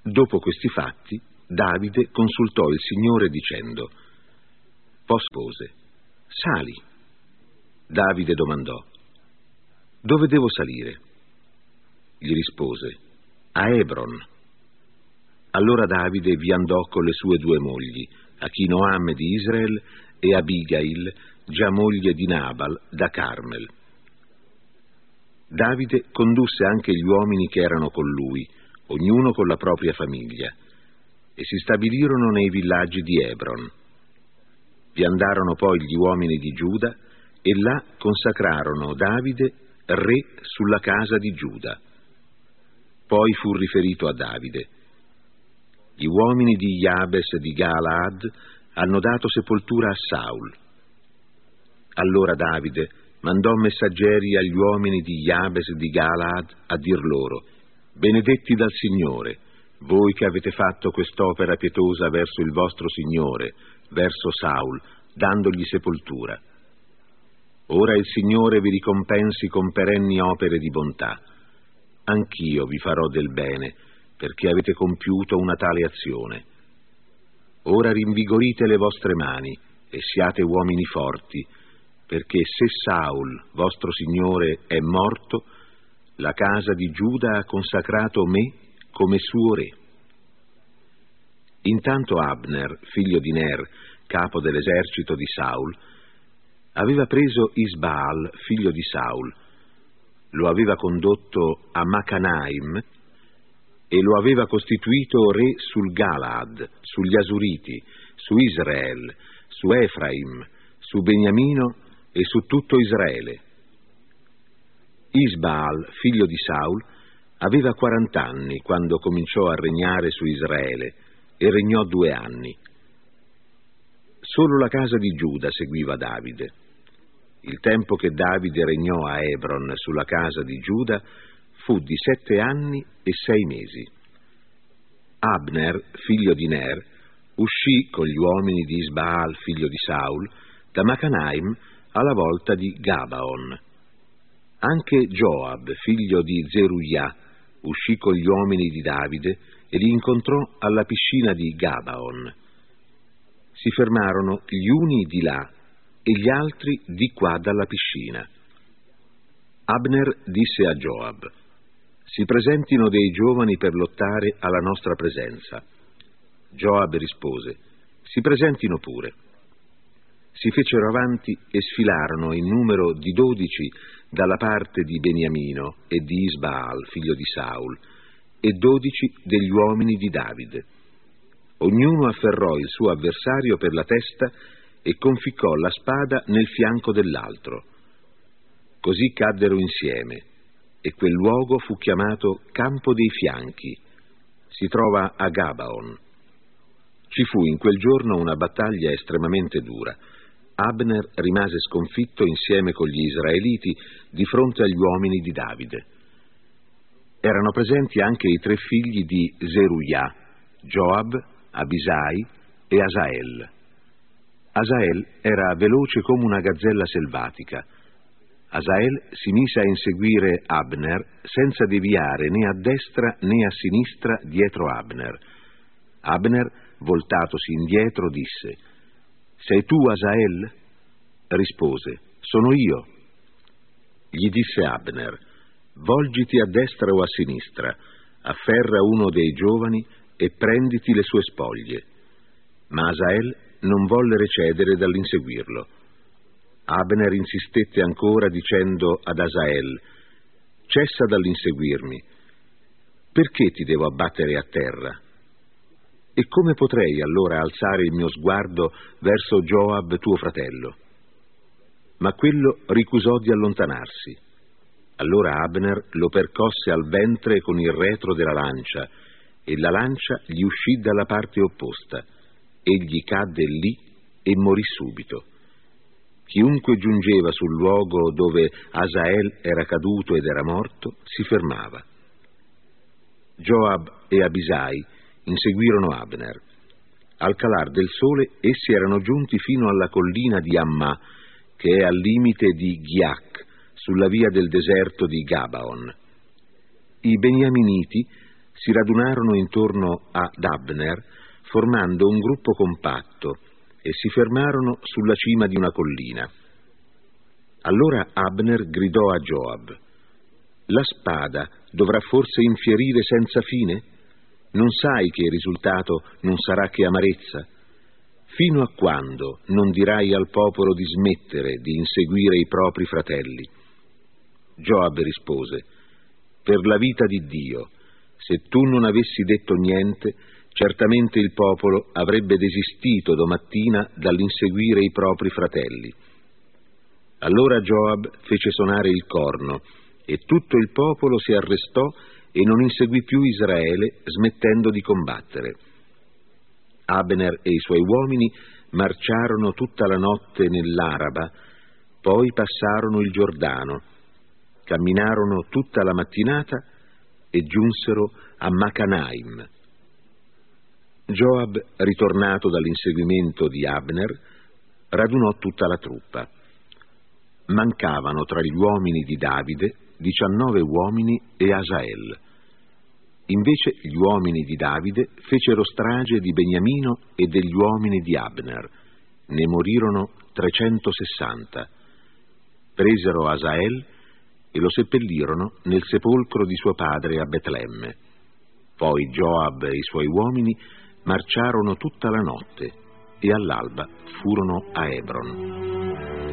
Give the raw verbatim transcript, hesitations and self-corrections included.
Dopo questi fatti, Davide consultò il Signore dicendo: poi spose: sali. Davide domandò: dove devo salire? Gli rispose: a Hebron. Allora Davide vi andò con le sue due mogli, Achinoam di Israel e Abigail, già moglie di Nabal da Carmel. Davide condusse anche gli uomini che erano con lui, ognuno con la propria famiglia, e si stabilirono nei villaggi di Hebron. Vi andarono poi gli uomini di Giuda e là consacrarono Davide re sulla casa di Giuda. Poi fu riferito a Davide: gli uomini di Jabes di Galaad hanno dato sepoltura a Saul. Allora Davide mandò messaggeri agli uomini di Jabes di Galaad a dir loro: benedetti dal Signore, voi che avete fatto quest'opera pietosa verso il vostro Signore, verso Saul, dandogli sepoltura. Ora il Signore vi ricompensi con perenni opere di bontà. Anch'io vi farò del bene, perché avete compiuto una tale azione. Ora rinvigorite le vostre mani e siate uomini forti, perché se Saul, vostro Signore, è morto, la casa di Giuda ha consacrato me come suo re. Intanto Abner, figlio di Ner, capo dell'esercito di Saul, aveva preso Isbaal, figlio di Saul, lo aveva condotto a Macanaim e lo aveva costituito re sul Galaad, sugli Asuriti, su Israel, su Efraim, su Beniamino e su tutto Israele. Isbaal, figlio di Saul, aveva quarant'anni quando cominciò a regnare su Israele e regnò due anni. Solo la casa di Giuda seguiva Davide. Il tempo che Davide regnò a Hebron sulla casa di Giuda fu di sette anni e sei mesi. Abner, figlio di Ner, uscì con gli uomini di Isbaal, figlio di Saul, da Macanaim alla volta di Gabaon. Anche Joab, figlio di Zeruiah, uscì con gli uomini di Davide e li incontrò alla piscina di Gabaon. Si fermarono gli uni di là e gli altri di qua dalla piscina. Abner disse a Joab: si presentino dei giovani per lottare alla nostra presenza. Joab rispose: si presentino pure. Si fecero avanti e sfilarono in numero di dodici dalla parte di Beniamino e di Isbaal, figlio di Saul, e dodici degli uomini di Davide. Ognuno afferrò il suo avversario per la testa e conficcò la spada nel fianco dell'altro. Così caddero insieme, e quel luogo fu chiamato Campo dei Fianchi. Si trova a Gabaon. Ci fu in quel giorno una battaglia estremamente dura. Abner rimase sconfitto insieme con gli israeliti di fronte agli uomini di Davide. Erano presenti anche i tre figli di Zeruiah, Joab, Abisai e Asael. Asael era veloce come una gazzella selvatica. Asael si mise a inseguire Abner senza deviare né a destra né a sinistra dietro Abner. Abner, voltatosi indietro, disse: sei tu Asael? Rispose: sono io. Gli disse Abner: volgiti a destra o a sinistra, afferra uno dei giovani e prenditi le sue spoglie. Ma Asael non volle recedere dall'inseguirlo. Abner insistette ancora dicendo ad Asael: cessa dall'inseguirmi. Perché ti devo abbattere a terra? E come potrei allora alzare il mio sguardo verso Joab tuo fratello? Ma quello ricusò di allontanarsi. Allora Abner lo percosse al ventre con il retro della lancia, e la lancia gli uscì dalla parte opposta. Egli cadde lì e morì subito. Chiunque giungeva sul luogo dove Asael era caduto ed era morto si fermava. Joab e Abisai inseguirono Abner. Al calar del sole essi erano giunti fino alla collina di Ammah, che è al limite di Ghiach, sulla via del deserto di Gabaon. I beniaminiti si radunarono intorno ad Abner formando un gruppo compatto e si fermarono sulla cima di una collina. Allora Abner gridò a Gioab: «La spada dovrà forse infierire senza fine? Non sai che il risultato non sarà che amarezza? Fino a quando non dirai al popolo di smettere di inseguire i propri fratelli?» Gioab rispose: «Per la vita di Dio, se tu non avessi detto niente, certamente il popolo avrebbe desistito domattina dall'inseguire i propri fratelli». Allora Gioab fece suonare il corno e tutto il popolo si arrestò e non inseguì più Israele, smettendo di combattere. Abner e i suoi uomini marciarono tutta la notte nell'Araba, poi passarono il Giordano, camminarono tutta la mattinata e giunsero a Macanaim. Gioab, ritornato dall'inseguimento di Abner, radunò tutta la truppa. Mancavano tra gli uomini di Davide diciannove uomini e Asael. Invece gli uomini di Davide fecero strage di Beniamino e degli uomini di Abner. Ne morirono trecentosessanta. Presero Asael e lo seppellirono nel sepolcro di suo padre a Betlemme. Poi Gioab e i suoi uomini marciarono tutta la notte e all'alba furono a Hebron.